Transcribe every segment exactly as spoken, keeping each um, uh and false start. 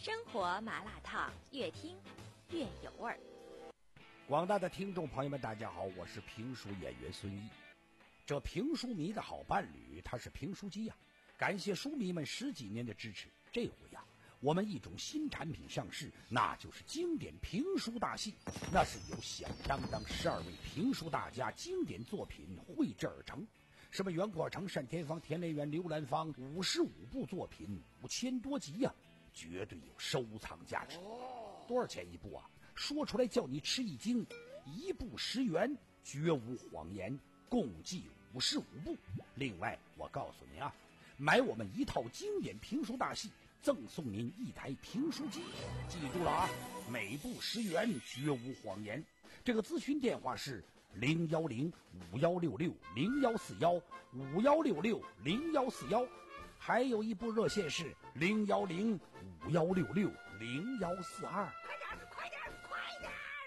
生活麻辣烫，越听越有味儿。 广大的听众朋友们，大家好，我是评书演员孙一。这评书迷的好伴侣，他是评书机呀、啊！感谢书迷们十几年的支持。这回呀、啊，我们一种新产品上市，那就是经典评书大戏。那是由响当当十二位评书大家经典作品绘制而成。什么袁阔成、单田芳、田连元、刘兰芳，五十五部作品，五千多集呀、啊，绝对有收藏价值。多少钱一部啊？说出来叫你吃一惊，一部十元，绝无谎言，共计五十五部。另外，我告诉你啊，买我们一套经典评书大戏，赠送您一台评书机。记住了啊，每部十元，绝无谎言。这个咨询电话是零幺零五幺六六零幺四幺五幺六六零幺四幺，还有一部热线是零幺零五幺六六零幺四二。 快点，快点，快点！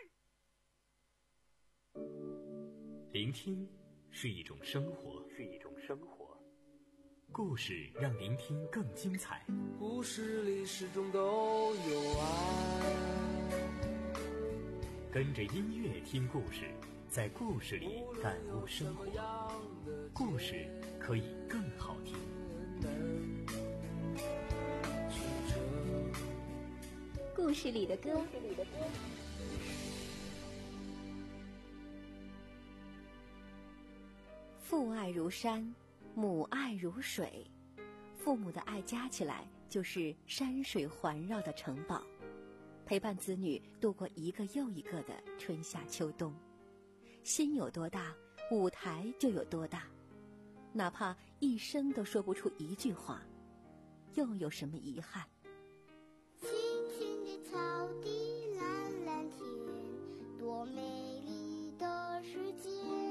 聆听是一种生活，是一种生活。故事让聆听更精彩。 故事里始终都有爱。 跟着音乐听故事，在故事里感悟生活。故事可以更好听。 故事里的歌，父爱如山，母爱如水，父母的爱加起来就是山水环绕的城堡，陪伴子女度过一个又一个的春夏秋冬。心有多大，舞台就有多大，哪怕一生都说不出一句话，又有什么遗憾？ 青青的草地，蓝蓝天，多美丽的世界。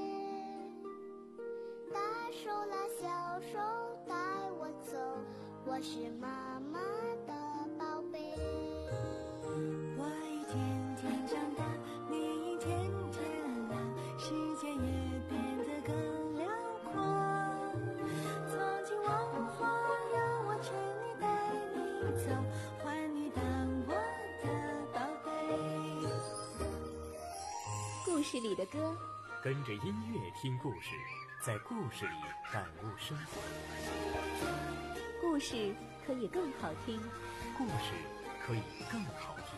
大手拉小手带我走，我是妈妈的宝贝。 我一天天长大，你一天天老，世界也变得更辽阔。从今往后，让我牵你带你走，换你当我的宝贝。 故事里的歌， 跟着音乐听故事，在故事里感悟生活。 故事可以更好听， 故事可以更好听。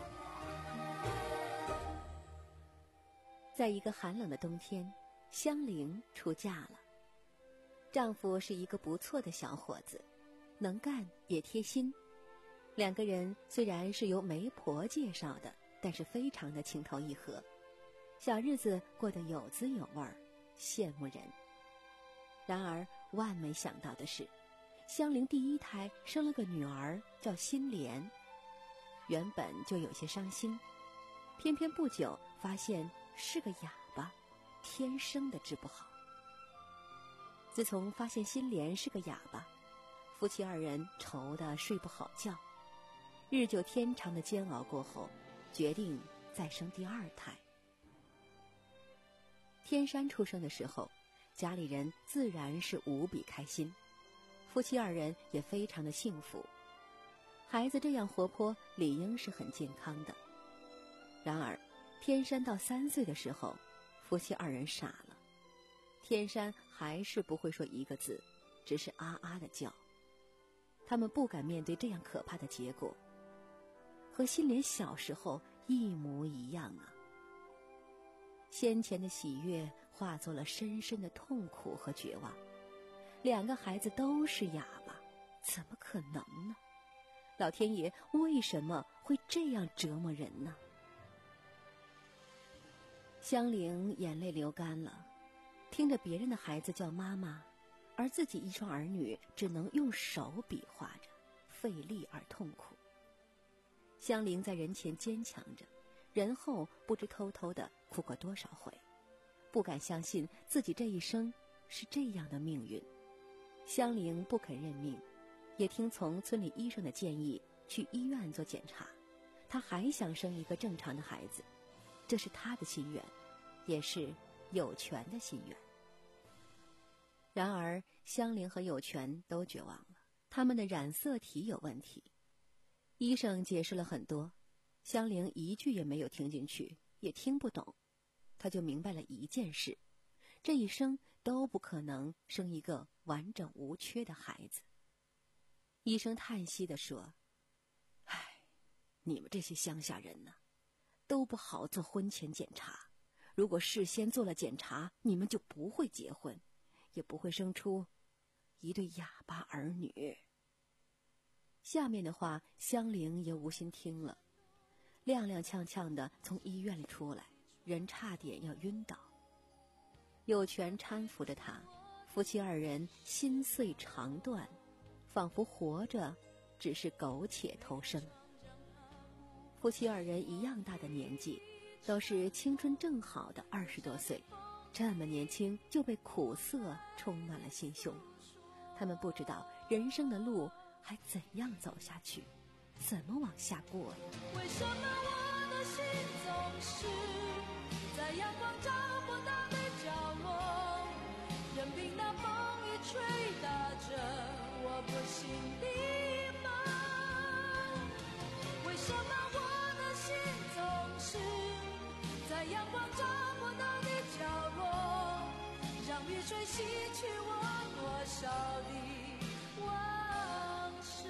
在一个寒冷的冬天，香菱出嫁了。丈夫是一个不错的小伙子，能干也贴心。两个人虽然是由媒婆介绍的，但是非常的情投意合，小日子过得有滋有味儿，羡慕人。然而万没想到的是，香菱第一胎生了个女儿，叫心莲。原本就有些伤心，偏偏不久发现是个哑巴，天生的治不好。自从发现心莲是个哑巴，夫妻二人愁得睡不好觉。日久天长的煎熬过后，决定再生第二胎。天山出生的时候，家里人自然是无比开心，夫妻二人也非常的幸福。孩子这样活泼，理应是很健康的。然而天山到三岁的时候，夫妻二人傻了。天山还是不会说一个字，只是啊啊的叫。他们不敢面对这样可怕的结果，和心莲小时候一模一样啊。先前的喜悦化作了深深的痛苦和绝望。两个孩子都是哑巴，怎么可能呢？老天爷为什么会这样折磨人呢？香菱眼泪流干了，听着别人的孩子叫妈妈，而自己一双儿女只能用手比划着，费力而痛苦。香菱在人前坚强着，人后不知偷偷地哭过多少回，不敢相信自己这一生是这样的命运。香菱不肯认命，也听从村里医生的建议去医院做检查。她还想生一个正常的孩子，这是她的心愿，也是有权的心愿。然而香菱和有权都绝望了，他们的染色体有问题。 医生解释了很多，香菱一句也没有听进去，也听不懂。她就明白了一件事，这一生都不可能生一个完整无缺的孩子。医生叹息地说：唉，你们这些乡下人呢，都不好做婚前检查。如果事先做了检查，你们就不会结婚，也不会生出一对哑巴儿女。下面的话，香菱也无心听了，踉踉跄跄地从医院里出来，人差点要晕倒。有权搀扶着他，夫妻二人心碎肠断，仿佛活着只是苟且偷生。夫妻二人一样大的年纪，都是青春正好的二十多岁，这么年轻就被苦涩充满了心胸。他们不知道人生的路还怎样走下去，怎么往下过呀？ 为什么我的心总是在阳光照不到的角落，任凭那风雨吹打着我不醒的梦？为什么我的心总是在阳光照不到的角落，让雨水洗去我多少的往事？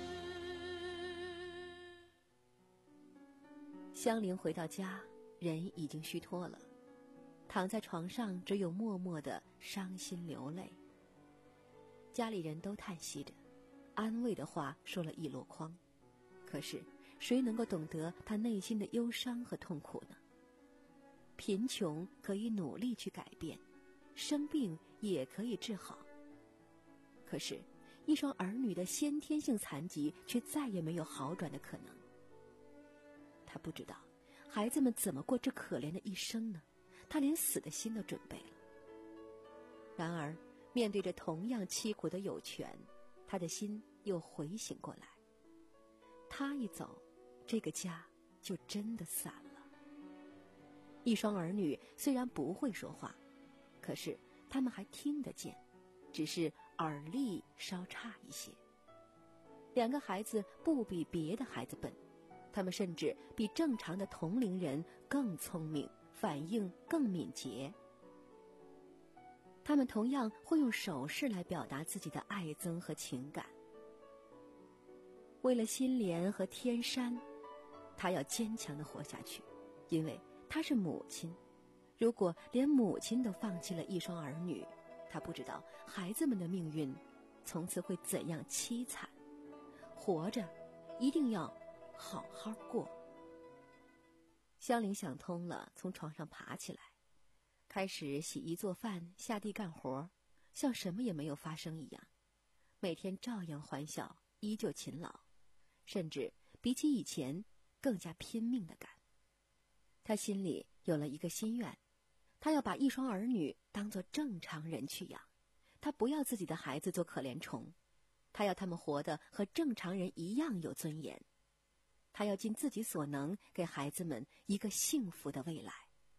香菱回到家，人已经虚脱了，躺在床上只有默默的伤心流泪。家里人都叹息着，安慰的话说了一箩筐，可是谁能够懂得他内心的忧伤和痛苦呢？贫穷可以努力去改变，生病也可以治好，可是一双儿女的先天性残疾却再也没有好转的可能。他不知道孩子们怎么过这可怜的一生呢？他连死的心都准备了。然而面对着同样凄苦的有权，他的心又回醒过来。他一走，这个家就真的散了。一双儿女虽然不会说话，可是他们还听得见，只是耳力稍差一些。两个孩子不比别的孩子笨，他们甚至比正常的同龄人更聪明，反应更敏捷。他们同样会用手势来表达自己的爱憎和情感。为了心莲和天山，他要坚强地活下去，因为他是母亲。如果连母亲都放弃了一双儿女，他不知道孩子们的命运从此会怎样凄惨。活着一定要好好过。香菱想通了，从床上爬起来，开始洗衣做饭，下地干活，像什么也没有发生一样。每天照样欢笑，依旧勤劳，甚至比起以前更加拼命地干。他心里有了一个心愿，他要把一双儿女当作正常人去养，他不要自己的孩子做可怜虫，他要他们活得和正常人一样有尊严。他要尽自己所能给孩子们一个幸福的未来。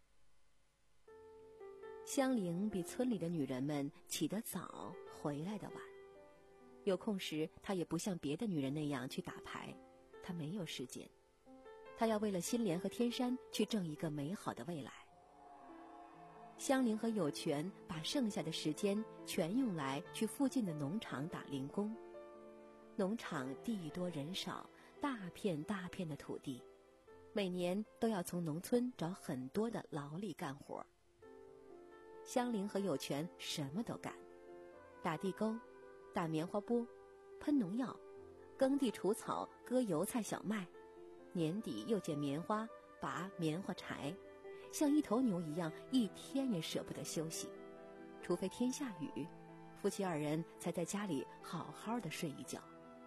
香菱比村里的女人们起得早，回来的晚。有空时，她也不像别的女人那样去打牌，她没有时间。她要为了心莲和天山去挣一个美好的未来。香菱和有权把剩下的时间全用来去附近的农场打零工。农场地多人少，大片大片的土地，每年都要从农村找很多的劳力干活。香菱和有权什么都干，打地沟，打棉花钵，喷农药，耕地除草，割油菜小麦，年底又捡棉花，拔棉花柴，像一头牛一样，一天也舍不得休息。除非天下雨，夫妻二人才在家里好好的睡一觉。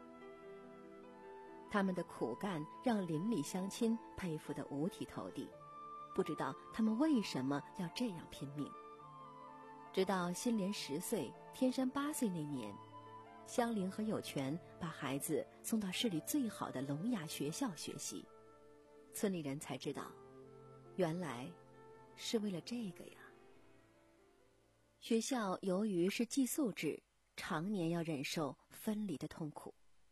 他们的苦干让邻里乡亲佩服得五体投地，不知道他们为什么要这样拼命。直到心莲十岁，天山八岁那年，香菱和有权把孩子送到市里最好的聋哑学校学习，村里人才知道，原来是为了这个呀。学校由于是寄宿制，常年要忍受分离的痛苦。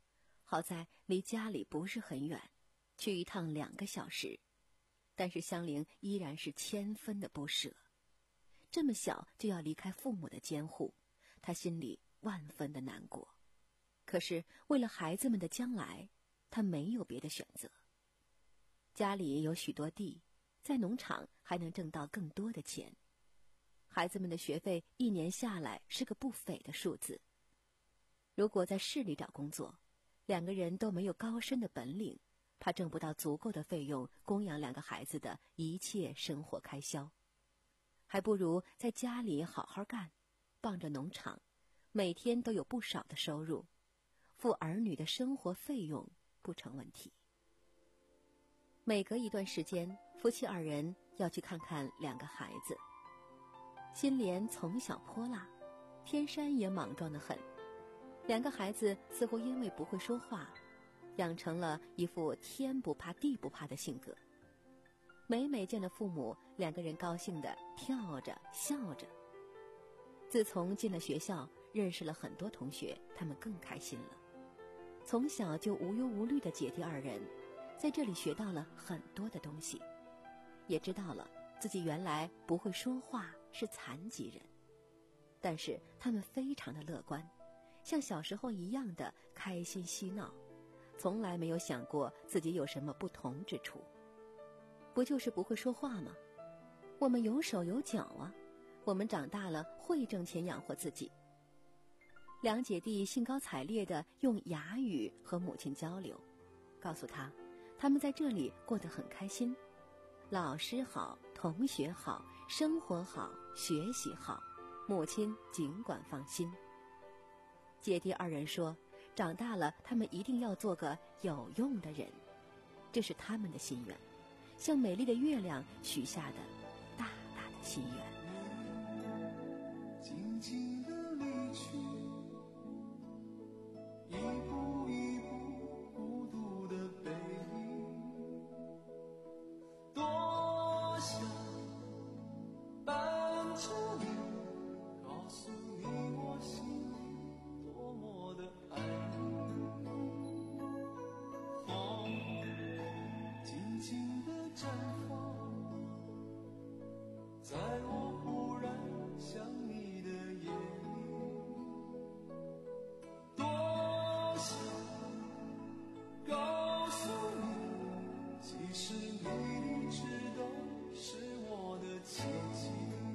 好在离家里不是很远，去一趟两个小时，但是香菱依然是千分的不舍。这么小就要离开父母的监护，她心里万分的难过。可是为了孩子们的将来，她没有别的选择。家里有许多地，在农场还能挣到更多的钱。孩子们的学费一年下来是个不菲的数字。如果在市里找工作，两个人都没有高深的本领，怕挣不到足够的费用供养两个孩子的一切生活开销。还不如在家里好好干，傍着农场，每天都有不少的收入，付儿女的生活费用不成问题。每隔一段时间，夫妻二人要去看看两个孩子。心莲从小泼辣，天山也莽撞得很。两个孩子似乎因为不会说话，养成了一副天不怕地不怕的性格。每每见了父母，两个人高兴地跳着笑着。自从进了学校，认识了很多同学，他们更开心了。从小就无忧无虑的姐弟二人，在这里学到了很多的东西，也知道了自己原来不会说话是残疾人。但是他们非常的乐观，像小时候一样的开心嬉闹，从来没有想过自己有什么不同之处。不就是不会说话吗？我们有手有脚啊，我们长大了会挣钱养活自己。两姐弟兴高采烈地用哑语和母亲交流，告诉她他们在这里过得很开心，老师好，同学好，生活好，学习好，母亲尽管放心。姐弟二人说，长大了他们一定要做个有用的人，这是他们的心愿，向美丽的月亮许下的大大的心愿。 静静地离去，一步一步孤独的背影，多想伴着你，告诉你我心里多么的爱你。风静静地绽放，在我忽然想你的夜里，多想告诉你，其实你一直都是我的奇迹。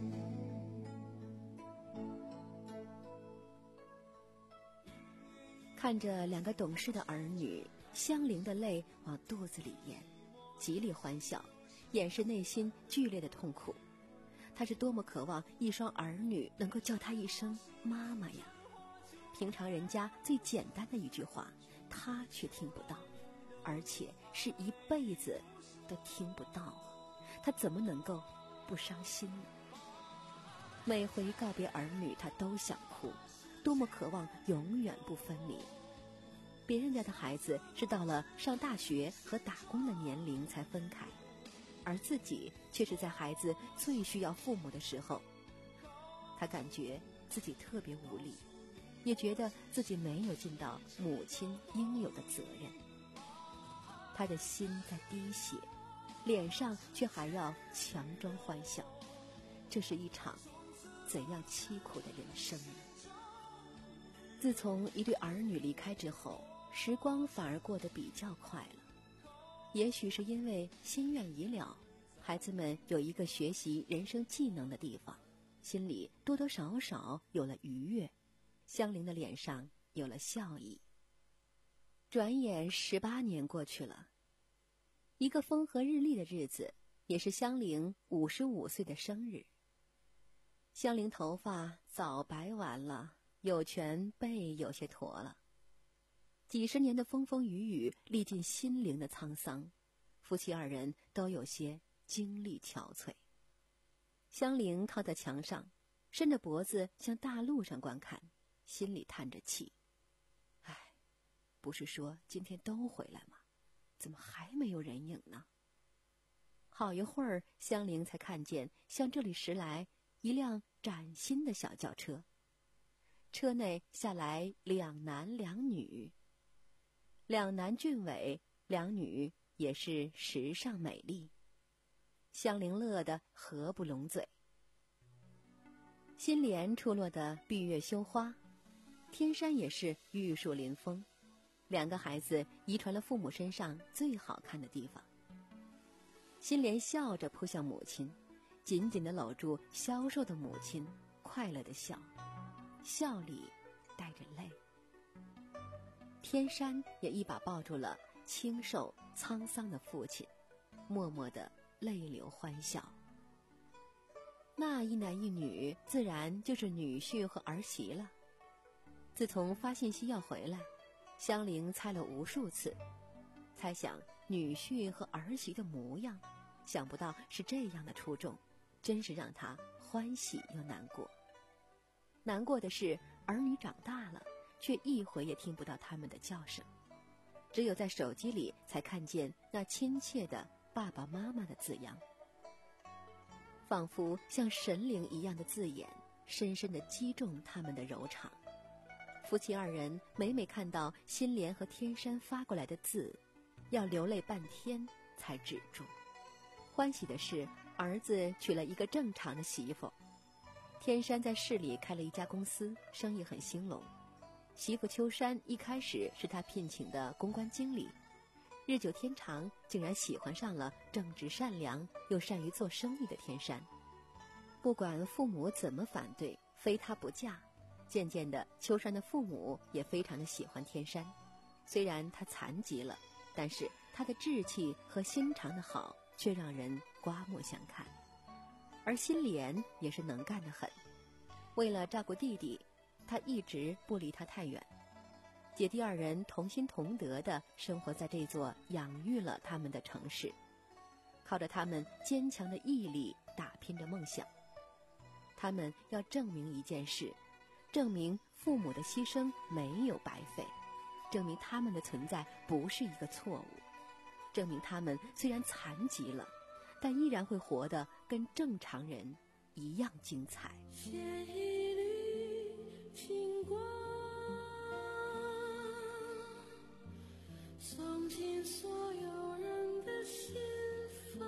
看着两个懂事的儿女，香菱的泪往肚子里咽，极力欢笑，掩饰内心剧烈的痛苦。她是多么渴望一双儿女能够叫她一声妈妈呀！平常人家最简单的一句话，她却听不到，而且是一辈子都听不到啊！她怎么能够不伤心呢？每回告别儿女，她都想哭，多么渴望永远不分离。别人家的孩子是到了上大学和打工的年龄才分开，而自己却是在孩子最需要父母的时候。他感觉自己特别无力，也觉得自己没有尽到母亲应有的责任。他的心在滴血，脸上却还要强装欢笑。这是一场怎样凄苦的人生呢？自从一对儿女离开之后，时光反而过得比较快了。也许是因为心愿已了，孩子们有一个学习人生技能的地方，心里多多少少有了愉悦，香菱的脸上有了笑意。转眼十八年过去了，一个风和日丽的日子，也是香菱五十五岁的生日。香菱头发早白完了，有权背有些驼了。几十年的风风雨雨，历尽心灵的沧桑，夫妻二人都有些精力憔悴。香菱靠在墙上，伸着脖子向大路上观看，心里叹着气。唉，不是说今天都回来吗？怎么还没有人影呢？好一会儿，香菱才看见向这里驶来一辆崭新的小轿车，车内下来两男两女。 两男俊伟，两女也是时尚美丽。香菱乐得合不拢嘴。新莲出落的闭月羞花，天山也是玉树临风，两个孩子遗传了父母身上最好看的地方。新莲笑着扑向母亲，紧紧地搂住消瘦的母亲，快乐地笑，笑里带着泪。天山也一把抱住了清瘦沧桑的父亲，默默地泪流欢笑。那一男一女自然就是女婿和儿媳了。自从发信息要回来，香菱猜了无数次，猜想女婿和儿媳的模样，想不到是这样的出众，真是让她欢喜又难过。难过的是儿女长大了，却一回也听不到他们的叫声，只有在手机里才看见那亲切的爸爸妈妈的字样，仿佛像神灵一样的字眼，深深地击中他们的柔肠。夫妻二人每每看到新莲和天山发过来的字，要流泪半天才止住。欢喜的是，儿子娶了一个正常的媳妇。天山在市里开了一家公司，生意很兴隆。媳妇秋山一开始是他聘请的公关经理，日久天长，竟然喜欢上了正直善良又善于做生意的天山。不管父母怎么反对，非他不嫁。渐渐的，秋山的父母也非常的喜欢天山。虽然他残疾了，但是他的志气和心肠的好，却让人刮目相看。而新莲也是能干得很，为了照顾弟弟，他一直不离他太远。姐弟二人同心同德地生活在这座养育了他们的城市，靠着他们坚强的毅力打拼着梦想。他们要证明一件事，证明父母的牺牲没有白费，证明他们的存在不是一个错误，证明他们虽然残疾了，但依然会活得跟正常人一样精彩。 写一缕情光，送进所有人的心房。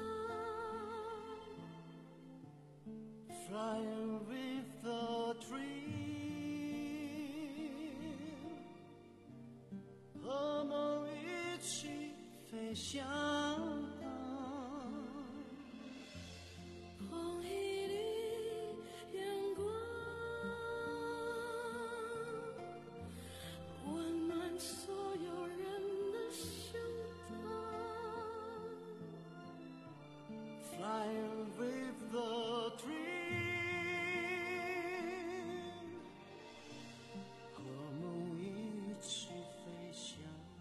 Flying with the dream， 和梦一起飞翔。 捧一缕阳光，温暖所有人的胸膛。 Flying with the dream， 和梦一起飞翔。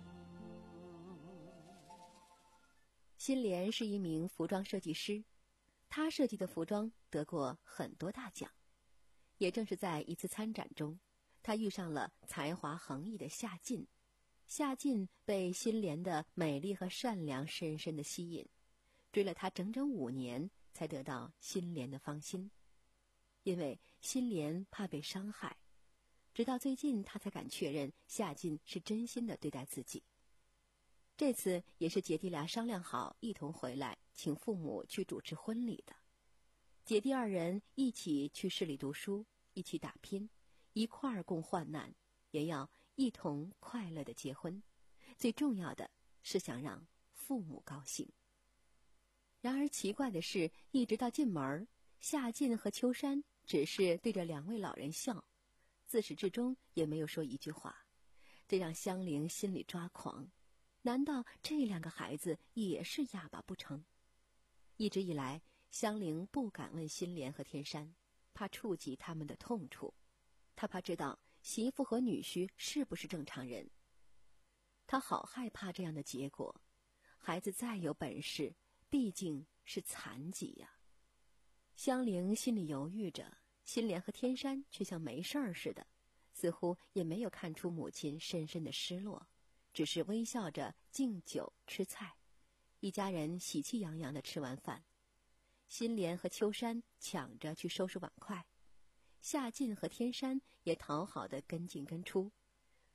新莲是一名服装设计师，他设计的服装得过很多大奖。也正是在一次参展中，他遇上了才华横溢的夏晋。夏晋被新莲的美丽和善良深深的吸引，追了他整整五年，才得到新莲的芳心。因为新莲怕被伤害，直到最近他才敢确认夏晋是真心的对待自己。这次也是姐弟俩商量好一同回来，请父母去主持婚礼的。姐弟二人一起去市里读书，一起打拼，一块儿共患难，也要一同快乐的结婚。最重要的是想让父母高兴。然而奇怪的是，一直到进门，夏晋和秋山只是对着两位老人笑，自始至终也没有说一句话，这让香菱心里抓狂。难道这两个孩子也是哑巴不成？一直以来，香菱不敢问新莲和天山，怕触及他们的痛处，她怕知道媳妇和女婿是不是正常人。她好害怕这样的结果，孩子再有本事，毕竟是残疾呀。香菱心里犹豫着，新莲和天山却像没事儿似的，似乎也没有看出母亲深深的失落，只是微笑着敬酒吃菜。一家人喜气洋洋地吃完饭，新莲和秋山抢着去收拾碗筷，夏晋和天山也讨好地跟进跟出。看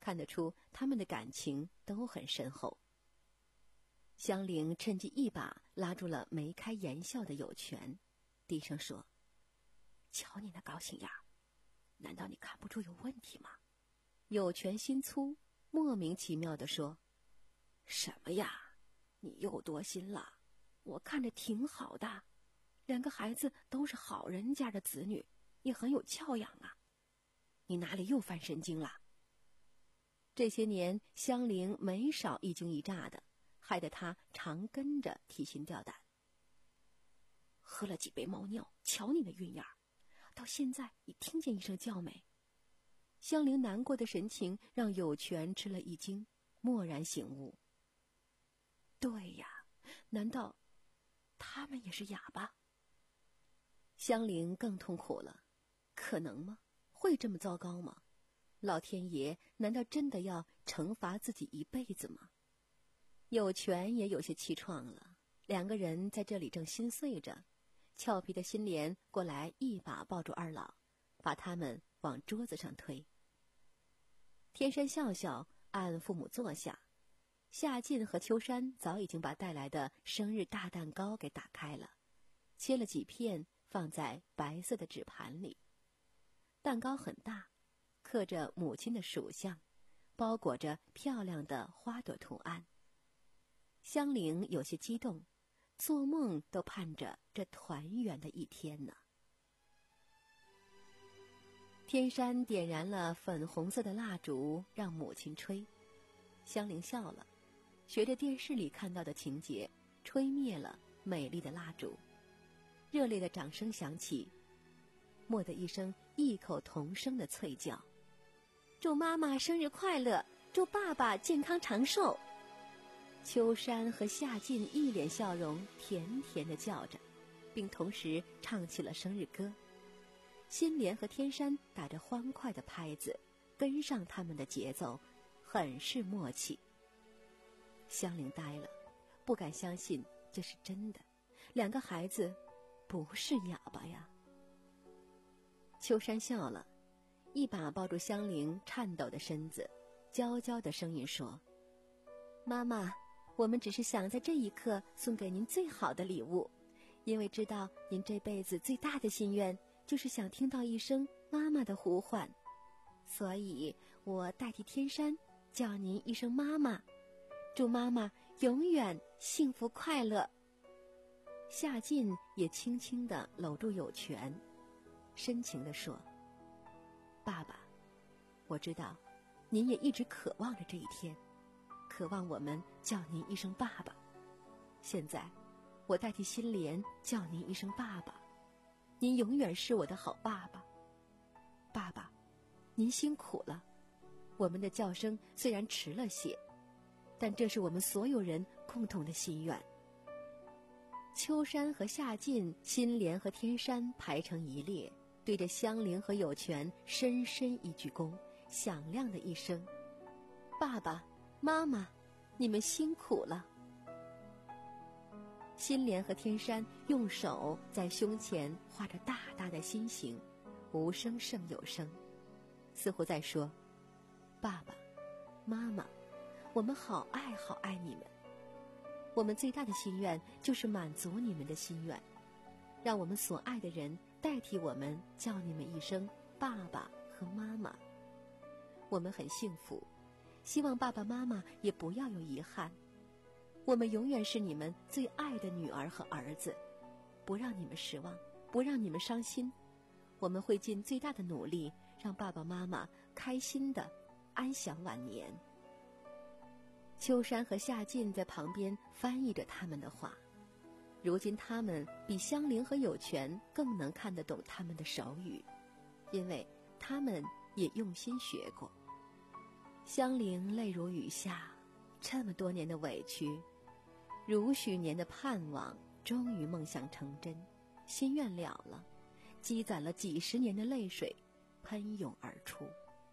看得出他们的感情都很深厚。香菱趁机一把拉住了眉开眼笑的有权，低声说：“瞧你那高兴样，难道你看不出有问题吗？”有权心粗，莫名其妙地说：“什么呀？你又多心了，我看着挺好的，两个孩子都是好人家的子女，也很有教养啊，你哪里又犯神经了？”这些年香菱没少一惊一乍的，害得他常跟着提心吊胆。喝了几杯猫尿，瞧你那韵样，到现在你听见一声叫没？香菱难过的神情让有权吃了一惊，蓦然醒悟。对呀，难道他们也是哑巴？香菱更痛苦了，可能吗？会这么糟糕吗？老天爷难道真的要惩罚自己一辈子吗？有权也有些气怆了，两个人在这里正心碎着，俏皮的心莲过来一把抱住二老，把他们往桌子上推。天山笑笑按父母坐下，夏进和秋山早已经把带来的生日大蛋糕给打开了，切了几片放在白色的纸盘里。蛋糕很大，刻着母亲的属相，包裹着漂亮的花朵图案。香菱有些激动，做梦都盼着这团圆的一天呢。天山点燃了粉红色的蜡烛，让母亲吹。香菱笑了，学着电视里看到的情节，吹灭了美丽的蜡烛。热烈的掌声响起，蓦的一声异口同声的脆叫：“祝妈妈生日快乐，祝爸爸健康长寿！”秋山和夏进一脸笑容，甜甜地叫着，并同时唱起了生日歌。心莲和天山打着欢快的拍子，跟上他们的节奏，很是默契。香菱呆了，不敢相信这是真的，两个孩子不是哑巴呀。秋山笑了，一把抱住香菱颤抖的身子，娇娇的声音说：“妈妈，我们只是想在这一刻送给您最好的礼物，因为知道您这辈子最大的心愿就是想听到一声妈妈的呼唤，所以我代替天山叫您一声妈妈，祝妈妈永远幸福快乐。”夏进也轻轻地搂住有权，深情地说：“爸爸，我知道您也一直渴望着这一天，渴望我们叫您一声爸爸。现在我代替心莲叫您一声爸爸，您永远是我的好爸爸。爸爸，您辛苦了，我们的叫声虽然迟了些，但这是我们所有人共同的心愿。”秋山和夏进、心莲和天山排成一列，对着香菱和有权深深一鞠躬，响亮的一声：“爸爸妈妈，你们辛苦了。”心莲和天山用手在胸前画着大大的心形，无声胜有声，似乎在说：“爸爸妈妈，我们好爱好爱你们，我们最大的心愿就是满足你们的心愿，让我们所爱的人代替我们叫你们一声爸爸和妈妈。我们很幸福，希望爸爸妈妈也不要有遗憾。我们永远是你们最爱的女儿和儿子，不让你们失望，不让你们伤心。我们会尽最大的努力，让爸爸妈妈开心的安享晚年。”秋山和夏进在旁边翻译着他们的话，如今他们比香菱和有权更能看得懂他们的手语，因为他们也用心学过。香菱泪如雨下，这么多年的委屈，如许年的盼望，终于梦想成真，心愿了了，积攒了几十年的泪水喷涌而出。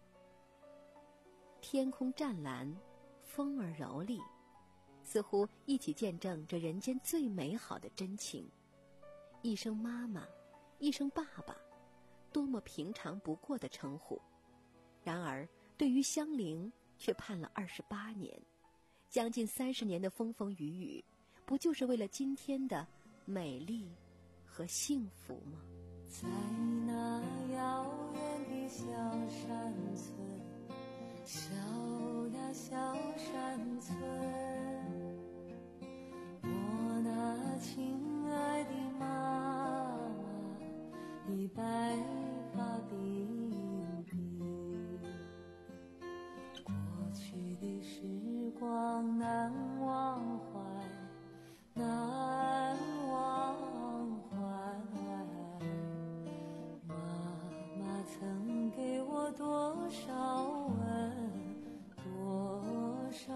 天空湛蓝，风儿柔丽，似乎一起见证这人间最美好的真情。一声妈妈，一声爸爸，多么平常不过的称呼，然而对于香菱却判了二十八年，将近三十年的风风雨雨，不就是为了今天的美丽和幸福吗？ 在那遥远的小山村，小呀小山村，我那亲爱的妈妈已白发鬓鬓，过去的时光难忘怀，难忘怀。曾给我多少吻，多少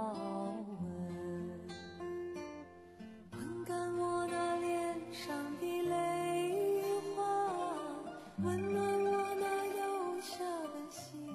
吻，吻干我那脸上的泪花，温暖我那幼小的心。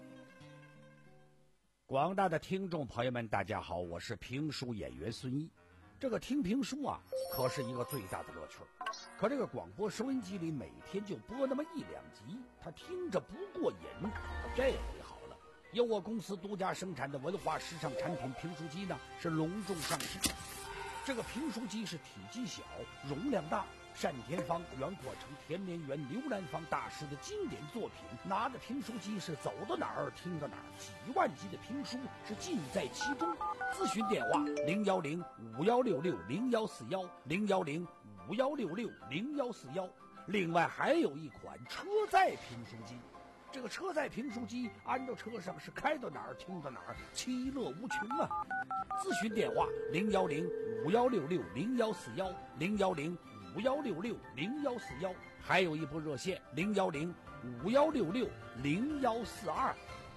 广大的听众朋友们，大家好，我是评书演员孙一。这个听评书啊，可是一个最大的乐趣。可这个广播收音机里每天就播那么一两集，他听着不过瘾。这回好了，由我公司独家生产的文化时尚产品评书机呢，是隆重上市。这个评书机是体积小，容量大，单田芳、袁阔成、田连元、刘兰芳大师的经典作品。拿着评书机是走到哪儿听到哪儿，几万集的评书是尽在其中。咨询电话零幺零五幺六六零幺四幺零幺零五幺六六零幺四幺。另外还有一款车载评书机，这个车载评书机安到车上是开到哪儿听到哪儿，其乐无穷啊！咨询电话零幺零五幺六六零幺四幺零幺零五幺六六零幺四幺，还有一部热线零幺零五幺六六零幺四二。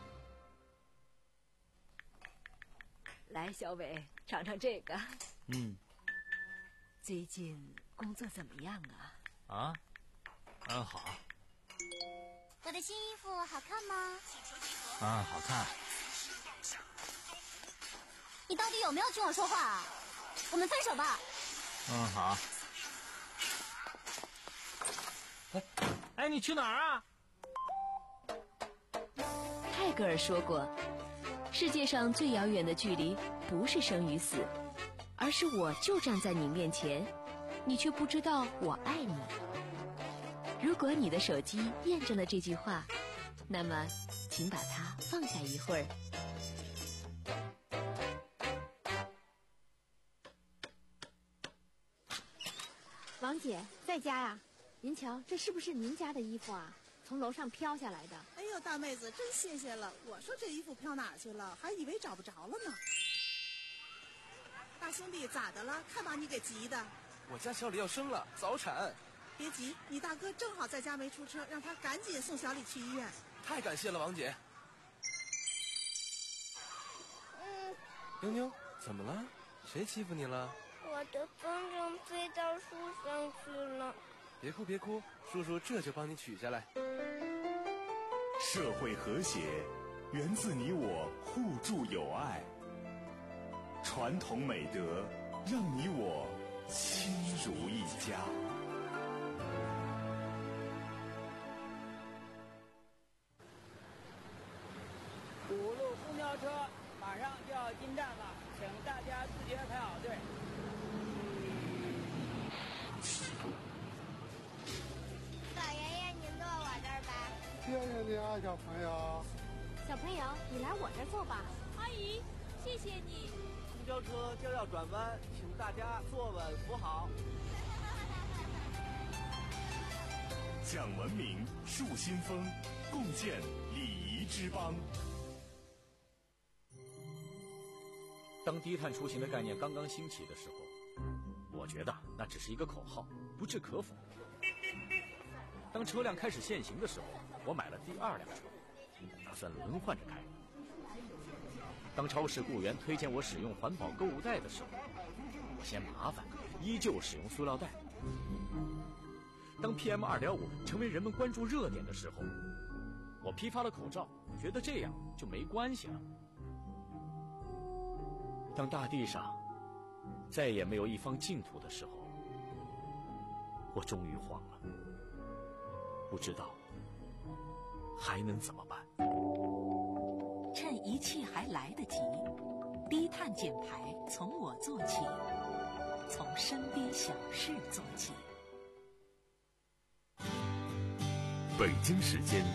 来，小伟，尝尝这个。 嗯。 最近工作怎么样啊？ 啊，嗯，好。 我的新衣服好看吗？ 嗯，好看。 你到底有没有听我说话啊？我们分手吧。 嗯，好。哎，哎，你去哪儿啊？ 泰戈尔说过，世界上最遥远的距离不是生与死，而是我就站在你面前，你却不知道我爱你。如果你的手机验证了这句话，那么请把它放下一会儿。 王姐在家呀？您瞧，这是不是您家的衣服啊？从楼上飘下来的。 哎呦，大妹子，真谢谢了！我说这衣服飘哪儿去了，还以为找不着了呢。大兄弟，咋的了？看把你给急的。 我家小李要生了，早产。 别急，你大哥正好在家没出车，让他赶紧送小李去医院。 太感谢了，王姐。 嗯。 妞妞，怎么了？谁欺负你了？ 我的风筝飞到树上去了。 别哭别哭，叔叔这就帮你取下来。 社会和谐源自你我互助友爱，传统美德让你我亲如一家。 五路公交车马上就要进站了，请大家自觉排好队。 老爷爷，您坐我这儿吧。 谢谢你啊，小朋友。 小朋友，你来我这儿坐吧。 阿姨，谢谢你。 公交车就要转弯，请大家坐稳扶好。 讲文明，树新风，共建礼仪之邦。 当低碳出行的概念刚刚兴起的时候，我觉得那只是一个口号，不置可否。当车辆开始限行的时候，我买了第二辆车，打算轮换着开。当超市雇员推荐我使用环保购物袋的时候，我嫌麻烦，依旧使用塑料袋。当 P M 二点五 成为人们关注热点的时候，我批发了口罩，觉得这样就没关系了。当大地上再也没有一方净土的时候，我终于慌了，不知道还能怎么办。 趁一切还来得及。低碳减排从我做起，从身边小事做起。 北京时间